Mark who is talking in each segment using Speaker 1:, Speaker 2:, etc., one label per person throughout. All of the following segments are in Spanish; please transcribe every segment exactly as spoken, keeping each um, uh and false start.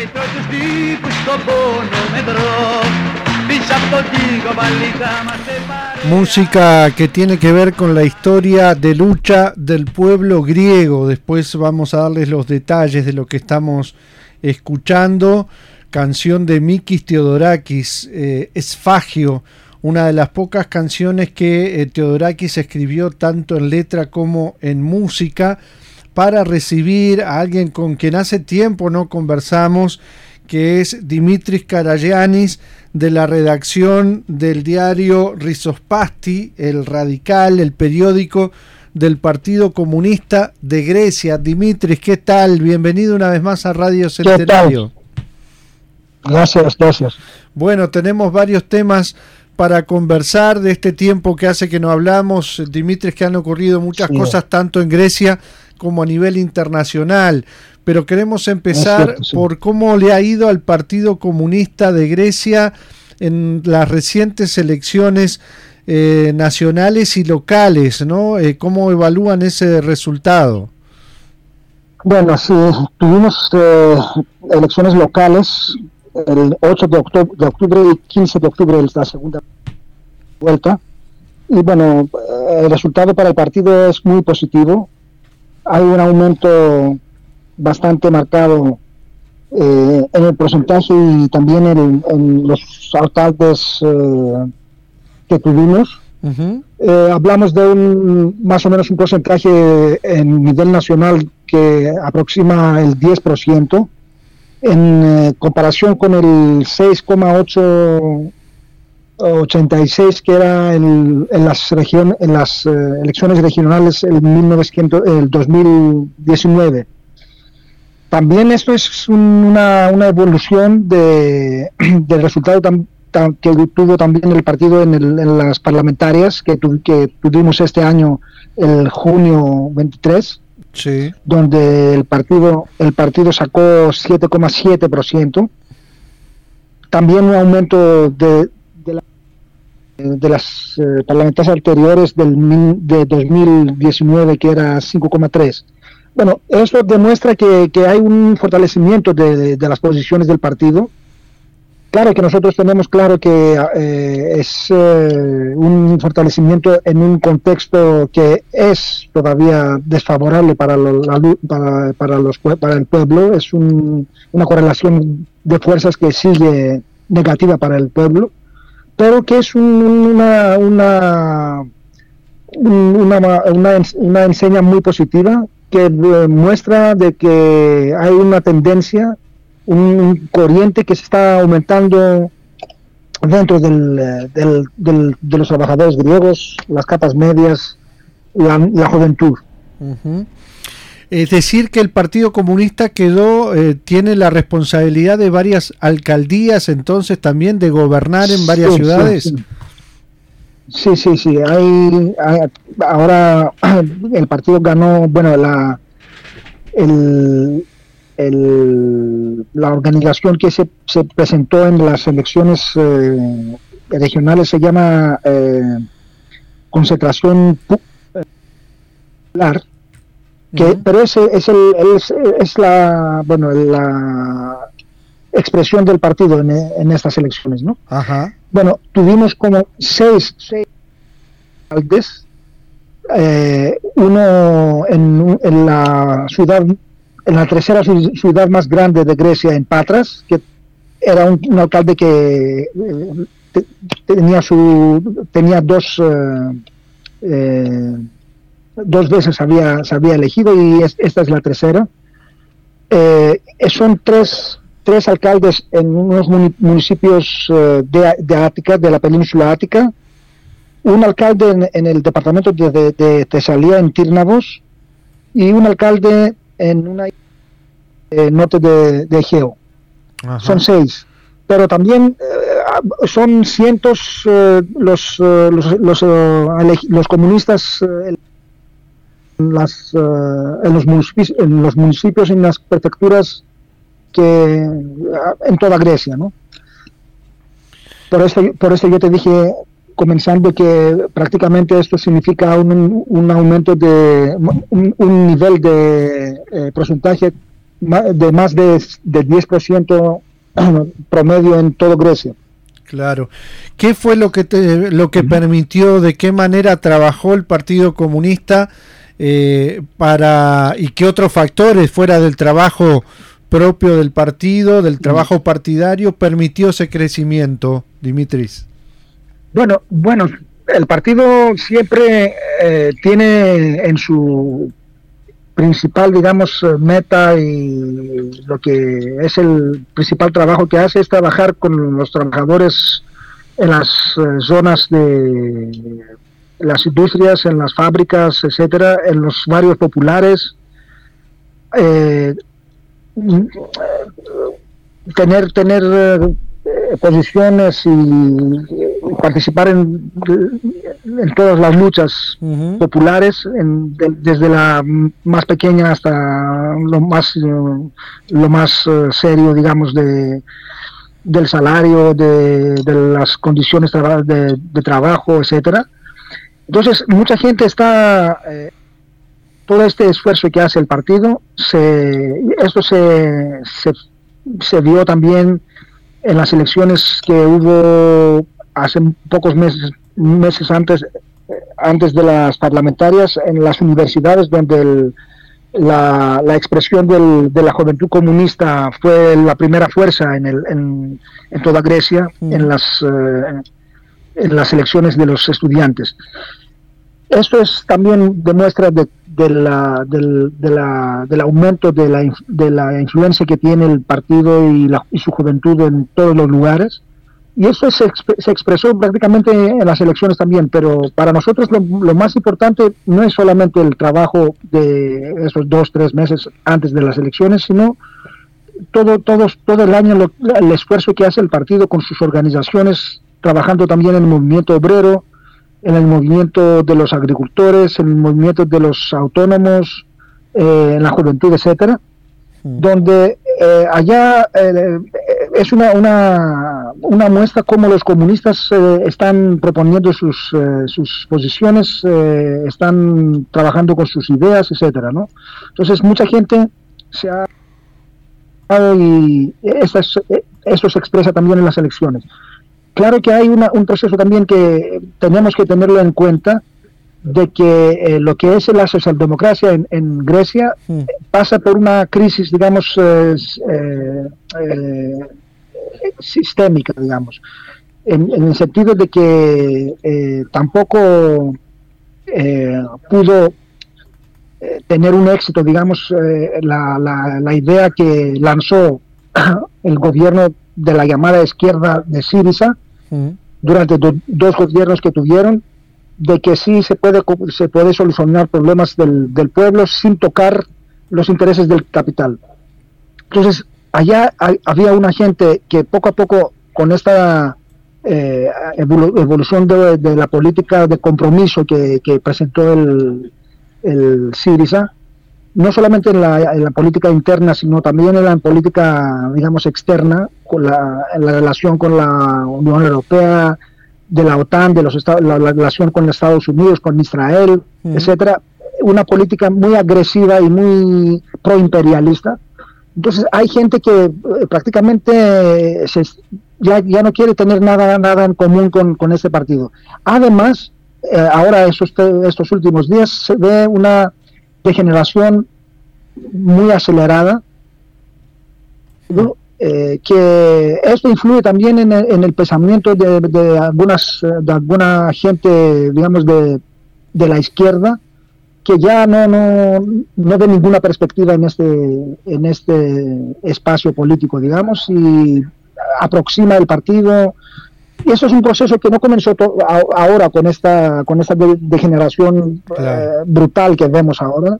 Speaker 1: Música que tiene que ver con la historia de lucha del pueblo griego. Después vamos a darles los detalles de lo que estamos escuchando. Canción de Mikis Theodorakis, eh, Esfagio, una de las pocas canciones que eh, Theodorakis escribió tanto en letra como en música para recibir a alguien con quien hace tiempo no conversamos, que es Dimitris Karagiannis, de la redacción del diario Rizzospasti, el radical, el periódico del Partido Comunista de Grecia. Dimitris, ¿qué tal? Bienvenido una vez más a Radio Centenario.
Speaker 2: Gracias, gracias.
Speaker 1: Bueno, tenemos varios temas para conversar de este tiempo que hace que no hablamos, Dimitris, que han ocurrido muchas sí. cosas tanto en Grecia como a nivel internacional. Pero queremos empezar cierto, sí. por cómo le ha ido al Partido Comunista de Grecia en las recientes elecciones eh, nacionales y locales, ¿no? Eh, ¿Cómo evalúan ese resultado?
Speaker 2: Bueno, sí, tuvimos eh, elecciones locales el ocho de octubre, de octubre y quince de octubre es la segunda vuelta. Y bueno, el resultado para el partido es muy positivo. Hay un aumento bastante marcado eh, en el porcentaje y también en, en los alcaldes eh, que tuvimos. Uh-huh. Eh, hablamos de un más o menos un porcentaje en nivel nacional que aproxima el diez por ciento en eh, comparación con el seis coma ochenta y seis que era el, en las regiones en las eh, elecciones regionales en mil novecientos el dos mil diecinueve. También esto es una, una evolución de, del resultado tam, tam, que tuvo también el partido en, el, en las parlamentarias que, tu, que tuvimos este año, el junio veintitrés,
Speaker 1: sí.
Speaker 2: donde el partido el partido sacó siete coma siete por ciento. También un aumento de, de, la, de las eh, parlamentarias anteriores del de dos mil diecinueve, que era cinco coma tres. Bueno, eso demuestra que, que hay un fortalecimiento de, de, de las posiciones del partido. Claro que nosotros tenemos claro que eh, es eh, un fortalecimiento en un contexto que es todavía desfavorable para, lo, la, para, para, los, para el pueblo. Es un, una correlación de fuerzas que sigue negativa para el pueblo, pero que es un, una, una, una, una, una enseña muy positiva, que muestra de que hay una tendencia, un corriente que se está aumentando dentro del, del, del, de los trabajadores griegos, las capas medias, la, la juventud.
Speaker 1: Uh-huh. Es decir, que el Partido Comunista quedó, eh, tiene la responsabilidad de varias alcaldías, entonces también de gobernar en varias sí, ciudades.
Speaker 2: Sí, sí. Sí, sí, sí. Hay, hay, ahora el partido ganó, bueno, la el, el, la organización que se, se presentó en las elecciones eh, regionales se llama eh, Concentración Popular, que, uh-huh. pero ese es, el, es, es la, bueno, la expresión del partido en, en estas elecciones, ¿no?
Speaker 1: Ajá.
Speaker 2: Bueno, tuvimos como seis, seis alcaldes, eh, uno en, en la ciudad, en la tercera ciudad más grande de Grecia, en Patras, que era un, un alcalde que eh, te, tenía su, tenía dos, eh, eh, dos veces había, se había elegido y es, esta es la tercera. Eh, son tres. tres alcaldes en unos municipios uh, de, de Ática, de la península Ática, un alcalde en, en el departamento de, de, de Tesalía, en Tírnavos, y un alcalde en una eh, norte de, de Egeo. Ajá. Son seis. Pero también eh, son cientos eh, los, uh, los, los, uh, los comunistas uh, en, las, uh, en, los municipios, en los municipios, en las prefecturas que en toda Grecia, ¿no? Por eso, por eso yo te dije, comenzando, que prácticamente esto significa un, un aumento de un, un nivel de eh, porcentaje de más de, de diez por ciento promedio en toda Grecia.
Speaker 1: Claro. ¿Qué fue lo que te, lo que uh-huh. permitió, de qué manera trabajó el Partido Comunista eh, para, y qué otros factores fuera del trabajo propio del partido, del trabajo partidario, permitió ese crecimiento, Dimitris?
Speaker 2: Bueno, bueno, el partido siempre eh, tiene en su principal, digamos, meta, y lo que es el principal trabajo que hace es trabajar con los trabajadores en las eh, zonas de las industrias, en las fábricas, etcétera, en los barrios populares, eh, tener tener eh, posiciones y participar en, en todas las luchas uh-huh. populares, en, de, desde la más pequeña hasta lo más uh, lo más uh, serio, digamos, de del salario, de, de las condiciones tra- de, de trabajo, etcétera. Entonces mucha gente está eh, todo este esfuerzo que hace el partido, se esto se se, se vio también en las elecciones que hubo hace pocos meses, meses antes, antes de las parlamentarias, en las universidades, donde el, la, la expresión del, de la juventud comunista fue la primera fuerza en, el, en, en toda Grecia, mm. en, las, eh, en las elecciones de los estudiantes. Esto es también demuestra de, de la, del, de la, del aumento de la, de la influencia que tiene el partido y, la, y su juventud en todos los lugares, y eso se, se expresó prácticamente en las elecciones también. Pero para nosotros lo, lo más importante no es solamente el trabajo de esos dos, tres meses antes de las elecciones, sino todo, todos, todo el año lo, el esfuerzo que hace el partido con sus organizaciones, trabajando también en el movimiento obrero, en el movimiento de los agricultores, en el movimiento de los autónomos, eh, en la juventud, etcétera, mm. donde eh, allá eh, es una, una, una muestra cómo los comunistas eh, están proponiendo sus, eh, sus posiciones, eh, están trabajando con sus ideas, etcétera, ¿no? Entonces mucha gente se ha... y eso, es, eso se expresa también en las elecciones. Claro que hay una, un proceso también que tenemos que tenerlo en cuenta, de que eh, lo que es la socialdemocracia en, en Grecia mm. pasa por una crisis, digamos, eh, eh, eh, sistémica, digamos, en, en el sentido de que eh, tampoco eh, pudo eh, tener un éxito, digamos, eh, la, la, la idea que lanzó el gobierno de la llamada izquierda de Syriza, mm. durante do, dos gobiernos que tuvieron, de que sí se puede se puede solucionar problemas del, del pueblo sin tocar los intereses del capital. Entonces allá hay, había una gente que poco a poco, con esta eh, evolu- evolución de, de la política de compromiso que, que presentó el, el Syriza, no solamente en la, en la política interna, sino también en la política, digamos, externa, con la, en la relación con la Unión Europea, de la OTAN, de los estados, la, la relación con los Estados Unidos, con Israel, mm. etcétera, una política muy agresiva y muy proimperialista. Entonces hay gente que eh, prácticamente se, ya, ya no quiere tener nada, nada en común con, con este partido. Además, eh, ahora estos, estos últimos días se ve una degeneración muy acelerada, ¿no? Eh, que esto influye también en el, en el pensamiento de, de algunas de alguna gente, digamos, de, de la izquierda, que ya no no no ve ninguna perspectiva en este en este espacio político, digamos, y aproxima el partido. Y eso es un proceso que no comenzó to- a, ahora con esta con esta de- degeneración claro. eh, brutal que vemos ahora.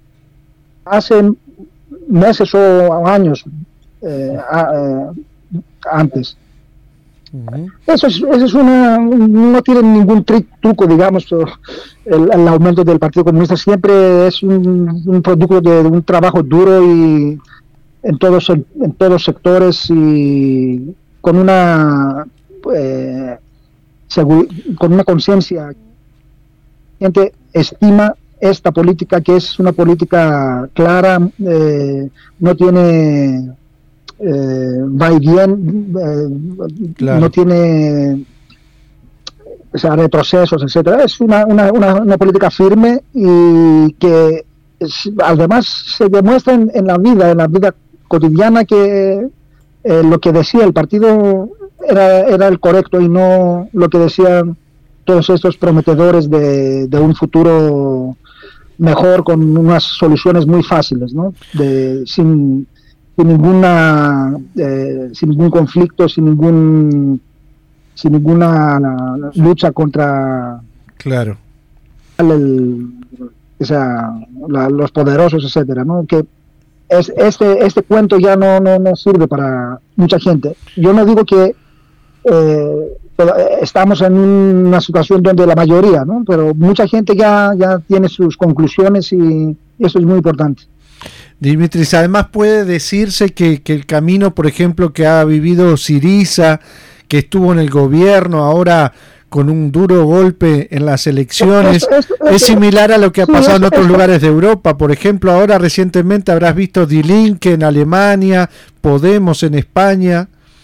Speaker 2: Hace meses o años Eh, a, eh, antes. Uh-huh. Eso es, eso es una, no tiene ningún tri- truco, digamos, el, el aumento del Partido Comunista siempre es un, un producto de, de un trabajo duro y en todos en todos sectores, y con una eh, seguro, con una conciencia. La gente estima esta política, que es una política clara, eh, no tiene eh, va y bien, eh, claro. no tiene o sea, retrocesos, etcétera. Es una, una, una, una política firme y que es, además se demuestra en, en la vida, en la vida cotidiana, que eh, lo que decía el partido era, era el correcto y no lo que decían todos estos prometedores de, de un futuro mejor con unas soluciones muy fáciles, ¿no? De, sin, sin ninguna eh, sin ningún conflicto, sin ningún sin ninguna lucha contra
Speaker 1: claro
Speaker 2: el, o sea, la, los poderosos, etcétera, ¿no? Que es, este este cuento ya no, no no sirve para mucha gente. Yo no digo que eh, estamos en una situación donde la mayoría, ¿no? Pero mucha gente ya ya tiene sus conclusiones y eso es muy importante.
Speaker 1: Dimitris, además puede decirse que, que el camino, por ejemplo, que ha vivido Syriza, que estuvo en el gobierno, ahora con un duro golpe en las elecciones, es, es, es, es similar a lo que ha sí, pasado en otros lugares de Europa. Por ejemplo, ahora recientemente habrás visto Die Linke en Alemania, Podemos en España.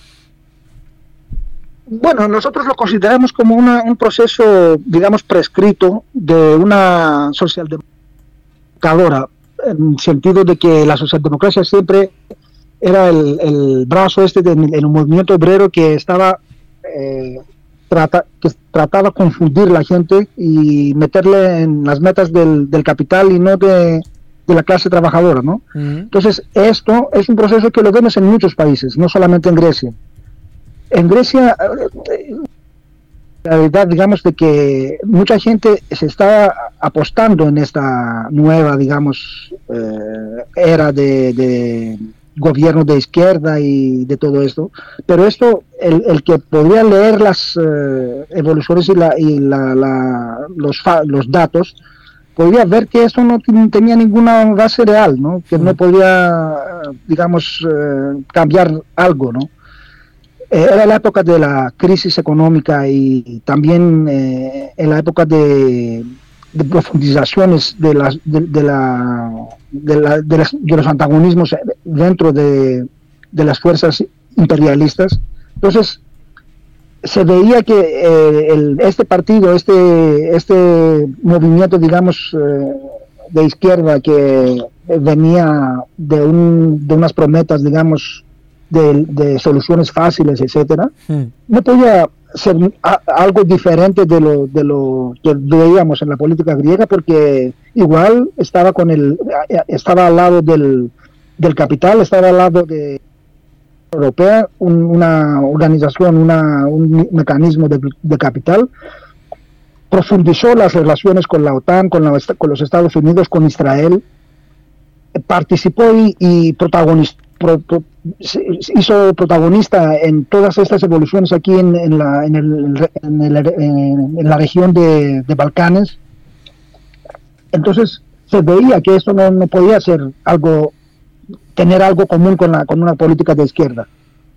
Speaker 2: Bueno, nosotros lo consideramos como una, un proceso, digamos, prescrito de una socialdemocracia, en el sentido de que la socialdemocracia siempre era el, el brazo este del de, movimiento obrero que estaba eh, trata, que trataba de confundir la gente y meterle en las metas del, del capital y no de, de la clase trabajadora, ¿no? Uh-huh. Entonces esto es un proceso que lo vemos en muchos países, no solamente en Grecia. En Grecia, la realidad, digamos, de que mucha gente se está apostando en esta nueva, digamos, eh, era de, de gobierno de izquierda y de todo esto, pero esto, el, el que podría leer las eh, evoluciones y, la, y la, la, los, fa, los datos, podría ver que esto no t- tenía ninguna base real, ¿no? Que no podía, digamos, eh, cambiar algo, ¿no? Era la época de la crisis económica y también eh, en la época de, de profundizaciones de, las, de, de, la, de, la, de, las, de los antagonismos dentro de, de las fuerzas imperialistas. Entonces se veía que eh, el, este partido, este, este movimiento, digamos, eh, de izquierda que venía de, un, de unas promesas, digamos, De, de soluciones fáciles, etcétera, hmm. no podía ser a, algo diferente de lo, de lo que veíamos en la política griega, porque igual estaba con el estaba al lado del, del capital, estaba al lado de europea, un, una organización, una, un mecanismo de, de capital, profundizó las relaciones con la OTAN, con, la, con los Estados Unidos, con Israel, participó y, y protagonizó Pro, pro, hizo protagonista en todas estas evoluciones aquí en, en, la, en, el, en, el, en, en la región de, de Balcanes. Entonces se veía que esto no, no podía ser algo, tener algo común con, la, con una política de izquierda.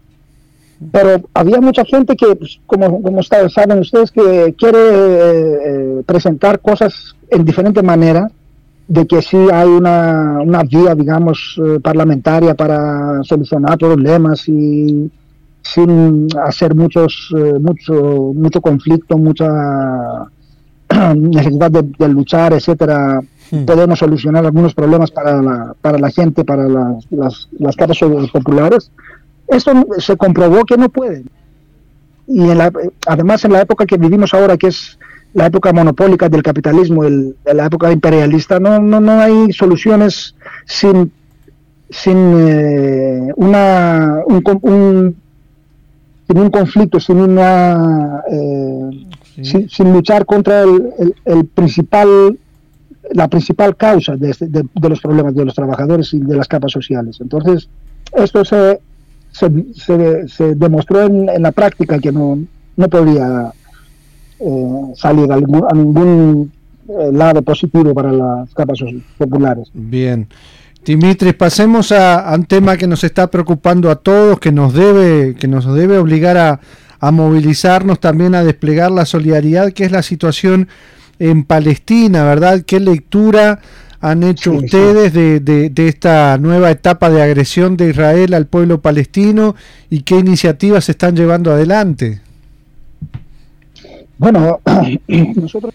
Speaker 2: Pero había mucha gente que, pues, como, como saben ustedes, que quiere eh, presentar cosas en diferente manera, de que sí hay una, una vía, digamos, eh, parlamentaria para solucionar problemas y sin hacer muchos eh, mucho mucho conflicto, mucha necesidad de, de luchar, etcétera. Sí. Podemos solucionar algunos problemas para la, para la gente, para las, las, las capas populares. Esto se comprobó que no puede. Y en la, además en la época que vivimos ahora, que es la época monopólica del capitalismo, el, la época imperialista, no no no hay soluciones sin sin eh, una un, un sin un conflicto, sin una eh, sí. sin, sin luchar contra el, el, el principal la principal causa de, este, de, de los problemas de los trabajadores y de las capas sociales. Entonces esto se se, se, se demostró en, en la práctica que no no podía Eh, salir a, algún, a ningún eh, lado positivo para las capas populares.
Speaker 1: Bien. Dimitris, pasemos a, a un tema que nos está preocupando a todos, que nos debe, que nos debe obligar a, a movilizarnos, también a desplegar la solidaridad, que es la situación en Palestina, ¿verdad? ¿Qué lectura han hecho sí, ustedes sí. De, de, de esta nueva etapa de agresión de Israel al pueblo palestino y qué iniciativas se están llevando adelante?
Speaker 2: Bueno, nosotros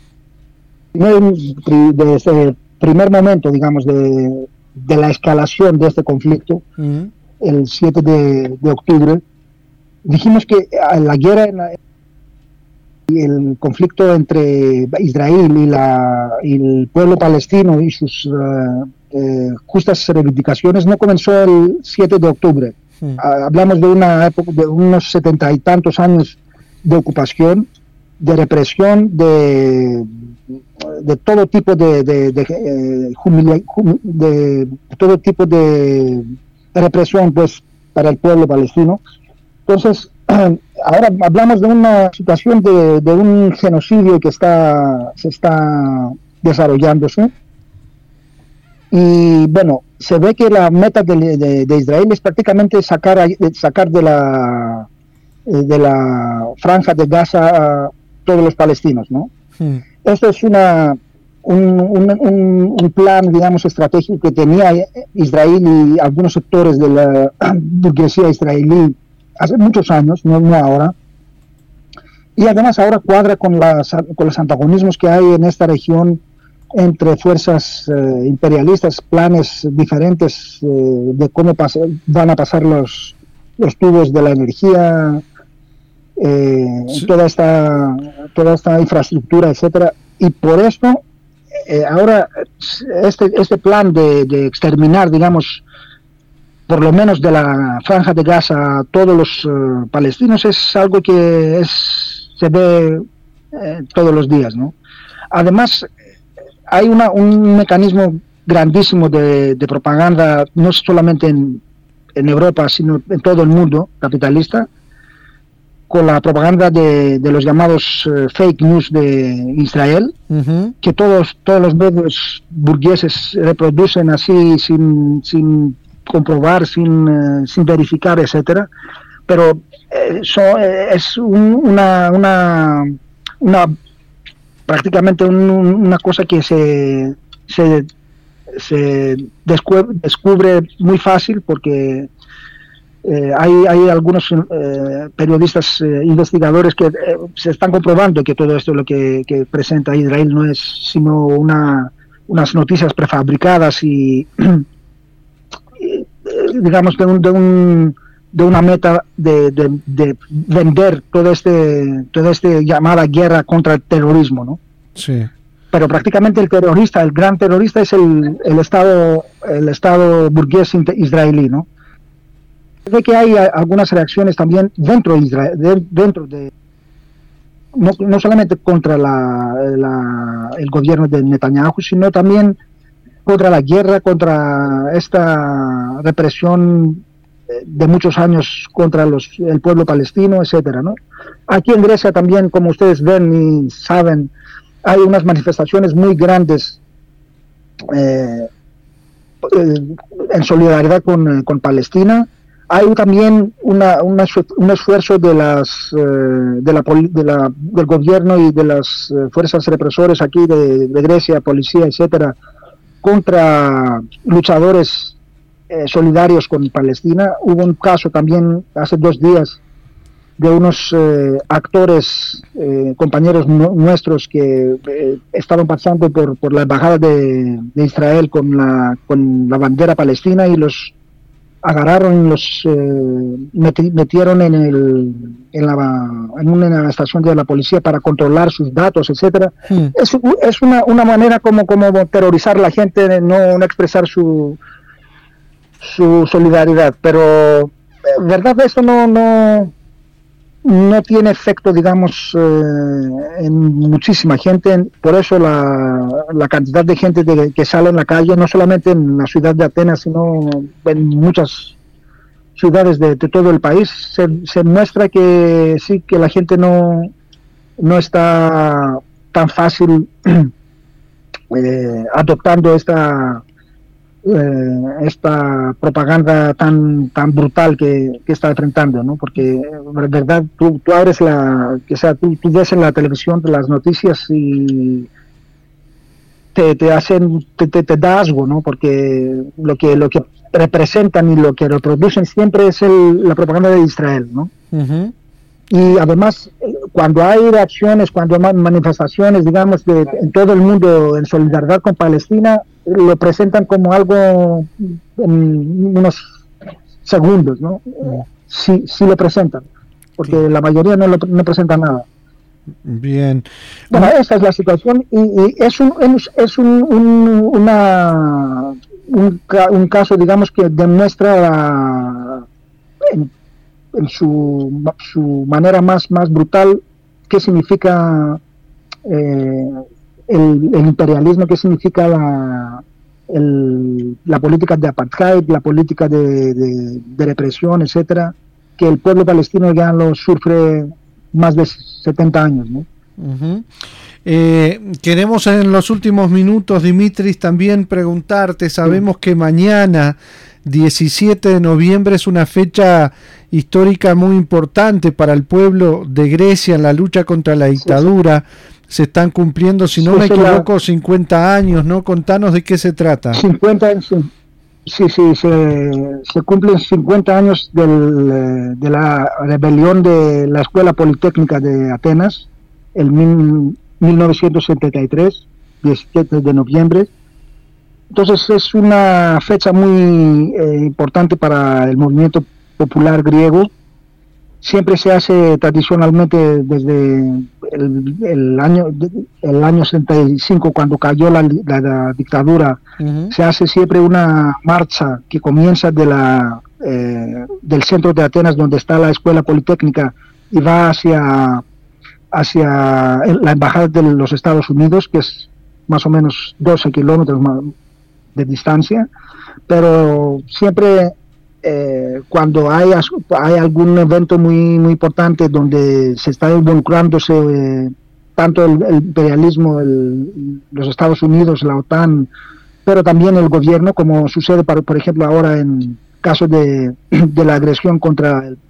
Speaker 2: desde el primer momento, digamos, de, de la escalación de este conflicto, uh-huh. el siete de, de octubre, dijimos que la guerra en la, el conflicto entre Israel y, la, y el pueblo palestino y sus uh, eh, justas reivindicaciones no comenzó el siete de octubre. Sí. Uh, hablamos de una época de unos setenta y tantos años de ocupación, de represión, de, de todo tipo de, de, de, eh, humilia, hum, de todo tipo de represión, pues, para el pueblo palestino. Entonces, ahora hablamos de una situación de, de un genocidio que está se está desarrollándose y bueno, se ve que la meta de, de, de Israel es prácticamente sacar sacar de la de la franja de Gaza a todos los palestinos, ¿no? Sí. Esto es una un, un, un, un plan, digamos, estratégico que tenía Israel y algunos sectores de la burguesía israelí hace muchos años, no, no ahora, y además ahora cuadra con, las, con los antagonismos que hay en esta región entre fuerzas eh, imperialistas, planes diferentes eh, de cómo pas van a pasar los, los tubos de la energía, eh, sí. toda esta toda esta infraestructura, etcétera, y por esto eh, ahora este este plan de, de exterminar, digamos, por lo menos de la franja de Gaza a todos los uh, palestinos es algo que es, se ve eh, todos los días, ¿no? Además, hay una, un mecanismo grandísimo de, de propaganda, no solamente en, en Europa, sino en todo el mundo capitalista, con la propaganda de, de los llamados uh, fake news de Israel, uh-huh. que todos, todos los medios burgueses reproducen así sin... sin comprobar, sin, eh, sin verificar, etcétera, pero eh, so, eh, es un, una, una, una prácticamente un, una cosa que se, se, se descubre, descubre muy fácil porque eh, hay, hay algunos eh, periodistas eh, investigadores que eh, se están comprobando que todo esto lo que, que presenta Israel no es sino una, unas noticias prefabricadas y digamos de un, de un de una meta de, de, de vender todo este toda esta llamada guerra contra el terrorismo, ¿no?
Speaker 1: Sí.
Speaker 2: Pero prácticamente el terrorista, el gran terrorista es el, el estado el estado burgués israelí, ¿no? De que hay algunas reacciones también dentro de Israel, de, dentro de no, no solamente contra la, la el gobierno de Netanyahu, sino también contra la guerra, contra esta represión de muchos años contra los, el pueblo palestino, etcétera, ¿no? Aquí en Grecia también, como ustedes ven y saben, hay unas manifestaciones muy grandes eh, en solidaridad con, con Palestina. Hay también una, una, un esfuerzo de las, eh, de la, de la, del gobierno y de las eh, fuerzas represoras aquí de, de Grecia, policía, etcétera, contra luchadores eh, solidarios con Palestina. Hubo un caso también hace dos días de unos eh, actores, eh, compañeros nu nuestros que eh, estaban pasando por, por la embajada de, de Israel con la, con la bandera palestina y los agarraron, los eh, meti metieron en, el, en, la, en una estación de la policía para controlar sus datos, etcétera. Hmm. Es, es una, una manera como, como terrorizar a la gente, no, no expresar su, su solidaridad. Pero, verdad, esto no, no, no tiene efecto, digamos, eh, en muchísima gente. Por eso la, la cantidad de gente de, que sale en la calle, no solamente en la ciudad de Atenas, sino en muchas ciudades de, de todo el país, se, se muestra que sí, que la gente no, no está tan fácil eh, adoptando esta Eh, esta propaganda tan tan brutal que, que está enfrentando, ¿no? Porque de verdad tú, tú abres la, que sea, tú, tú ves en la televisión las noticias y te, te hacen, te, te, te da algo, ¿no? Porque lo que, lo que representan y lo que reproducen siempre es el, la propaganda de Israel, ¿no? Uh-huh. Y además, cuando hay reacciones, cuando hay manifestaciones, digamos, de, en todo el mundo en solidaridad con Palestina, lo presentan como algo en unos segundos, ¿no? Uh-huh. Sí, sí lo presentan, porque sí. La mayoría no, lo, no presenta nada.
Speaker 1: Bien.
Speaker 2: Bueno, esa es la situación y, y es un es un, un una un, un caso, digamos, que demuestra la, en, en su su manera más más brutal qué significa eh, el, el imperialismo, qué significa la el, la política de apartheid, la política de, de, de represión, etcétera, que el pueblo palestino ya lo sufre más de setenta años, ¿no?
Speaker 1: Uh-huh. Eh, queremos en los últimos minutos, Dimitris, también preguntarte, sabemos sí. que mañana, diecisiete de noviembre, es una fecha histórica muy importante para el pueblo de Grecia en la lucha contra la dictadura. Sí, sí. Se están cumpliendo, si no sí, me equivoco, la... cincuenta años, ¿no? Contanos de qué se trata.
Speaker 2: cincuenta años, sí. Sí, sí, se, se cumplen cincuenta años del, de la rebelión de la Escuela Politécnica de Atenas, el mil, mil novecientos setenta y tres, diecisiete de noviembre. Entonces es una fecha muy eh, importante para el movimiento popular griego. Siempre se hace tradicionalmente desde el, el año el año setenta y cinco, cuando cayó la, la, la dictadura. Uh-huh. Se hace siempre una marcha que comienza de la eh, del centro de Atenas, donde está la Escuela Politécnica, y va hacia hacia la embajada de los Estados Unidos, que es más o menos doce kilómetros de distancia, pero siempre Eh, cuando hay, hay algún evento muy muy importante donde se está involucrándose eh, tanto el, el imperialismo, el, los Estados Unidos, la OTAN, pero también el gobierno, como sucede por, por ejemplo ahora en caso de, de la agresión contra el,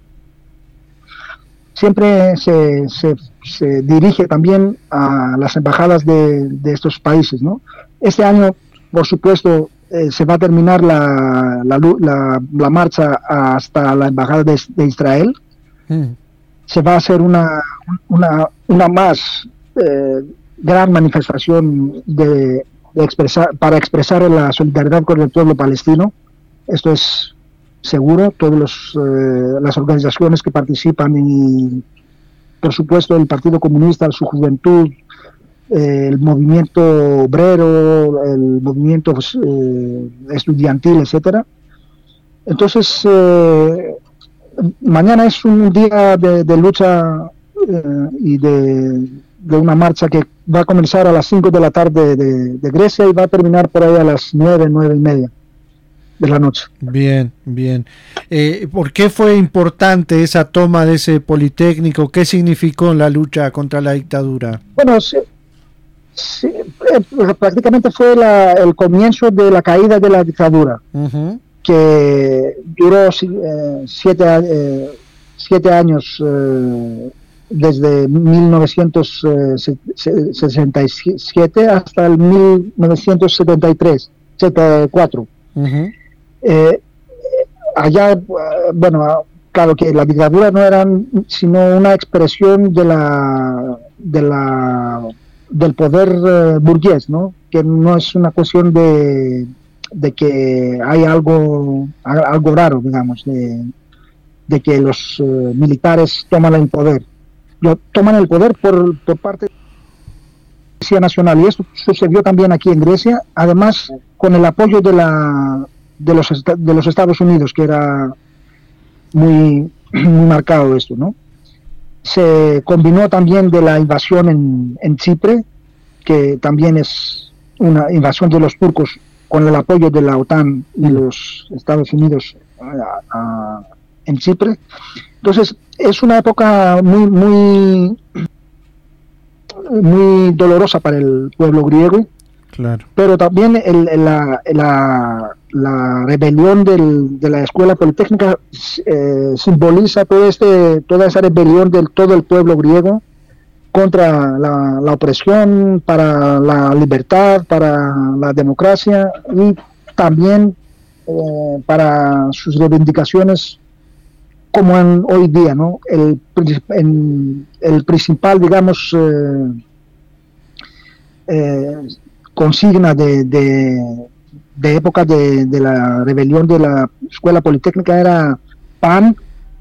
Speaker 2: siempre se, se, se dirige también a las embajadas de, de estos países, ¿no? Este año, por supuesto, Eh, se va a terminar la, la, la, la marcha hasta la embajada de, de Israel. Mm. Se va a hacer una una, una más eh, gran manifestación de, de expresar, para expresar la solidaridad con el pueblo palestino. Esto es seguro. Todas los, eh, las organizaciones que participan y, por supuesto, el Partido Comunista, su juventud, el movimiento obrero, el movimiento pues, eh, estudiantil, etcétera. Entonces, eh, mañana es un día de, de lucha eh, y de, de una marcha que va a comenzar a las cinco de la tarde de, de Grecia y va a terminar por ahí a las nueve, nueve y media de la noche.
Speaker 1: Bien, bien. Eh, ¿Por qué fue importante esa toma de ese Politécnico? ¿Qué significó en la lucha contra la dictadura?
Speaker 2: Bueno, sí, sí, eh, prácticamente fue la, el comienzo de la caída de la dictadura, uh-huh. que duró eh, siete, eh, siete años, eh, desde mil novecientos sesenta y siete hasta el mil novecientos setenta y tres, setenta y cuatro. Uh-huh. Eh, allá, bueno, claro que la dictadura no era sino una expresión de la de la del poder uh, burgués, ¿no? Que no es una cuestión de, de que hay algo algo raro, digamos, de, de que los uh, militares toman el poder. Lo, toman el poder por, por parte de la Policía Nacional, y eso sucedió también aquí en Grecia, además con el apoyo de la de los de los Estados Unidos, que era muy, muy marcado esto, ¿no? Se combinó también de la invasión en, en Chipre, que también es una invasión de los turcos con el apoyo de la OTAN y los Estados Unidos a, a, en Chipre. Entonces es una época muy muy muy dolorosa para el pueblo griego.
Speaker 1: Claro.
Speaker 2: Pero también el, la, la, la rebelión del, de la Escuela Politécnica eh, simboliza todo este, toda esa rebelión de todo el pueblo griego, contra la, la opresión, para la libertad, para la democracia y también eh, para sus reivindicaciones como en hoy día, ¿no? El, en, el principal, digamos, eh, eh, consigna de, de, de época de, de la rebelión de la Escuela Politécnica era pan.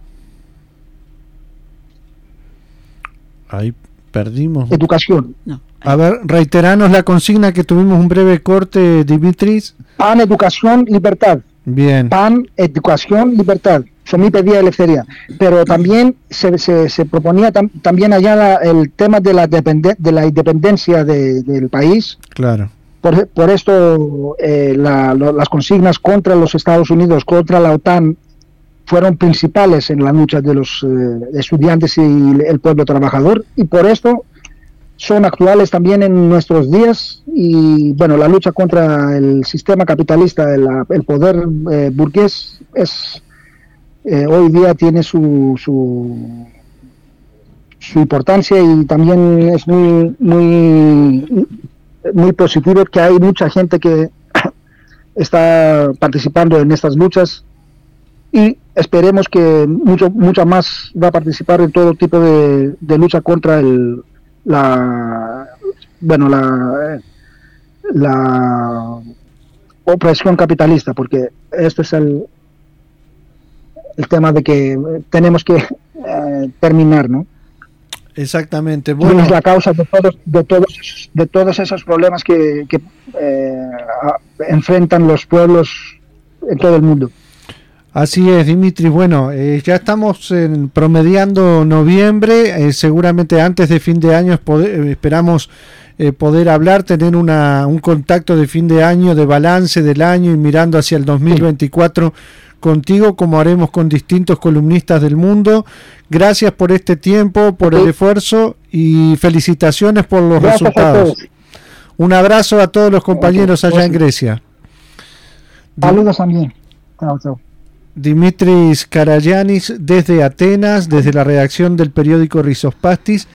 Speaker 1: Ahí perdimos.
Speaker 2: Educación.
Speaker 3: No.
Speaker 1: A ver, reiteranos la consigna que tuvimos un breve corte, Dimitris.
Speaker 2: Pan, educación, libertad.
Speaker 1: Bien.
Speaker 2: Pan, educación, libertad. Eso me pedía Eleftheria. Pero también se, se, se proponía tam, también allá la, el tema de la, depende, de la independencia de, del país.
Speaker 1: Claro.
Speaker 2: Por, por esto eh, la, lo, las consignas contra los Estados Unidos, contra la OTAN, fueron principales en la lucha de los eh, estudiantes y el pueblo trabajador, y por esto son actuales también en nuestros días. Y bueno, la lucha contra el sistema capitalista, el, el poder eh, burgués, es eh, hoy día tiene su, su su importancia, y también es muy muy muy positivo que hay mucha gente que está participando en estas luchas, y esperemos que mucho mucha más va a participar en todo tipo de, de lucha contra el la bueno la la opresión capitalista, porque este es el el tema de que tenemos que eh, terminar, ¿no?
Speaker 1: Exactamente.
Speaker 2: Bueno,
Speaker 1: Bueno,
Speaker 2: es la causa de todos de todos de todos esos problemas que, que eh, a, enfrentan los pueblos en todo el mundo.
Speaker 1: así es, Dimitris. Bueno, eh, ya estamos en, promediando noviembre, eh, seguramente antes de fin de año poder, esperamos eh, poder hablar, tener una, un contacto de fin de año, de balance del año y mirando hacia el dos mil veinticuatro contigo, como haremos con distintos columnistas del mundo. Gracias por este tiempo, por el esfuerzo y felicitaciones por los
Speaker 2: Gracias
Speaker 1: resultados. Un abrazo a todos los compañeros allá en Grecia.
Speaker 2: Saludos también. Chao, chao.
Speaker 1: Dimitris Karagiannis desde Atenas, desde la redacción del periódico Rizos Pastis.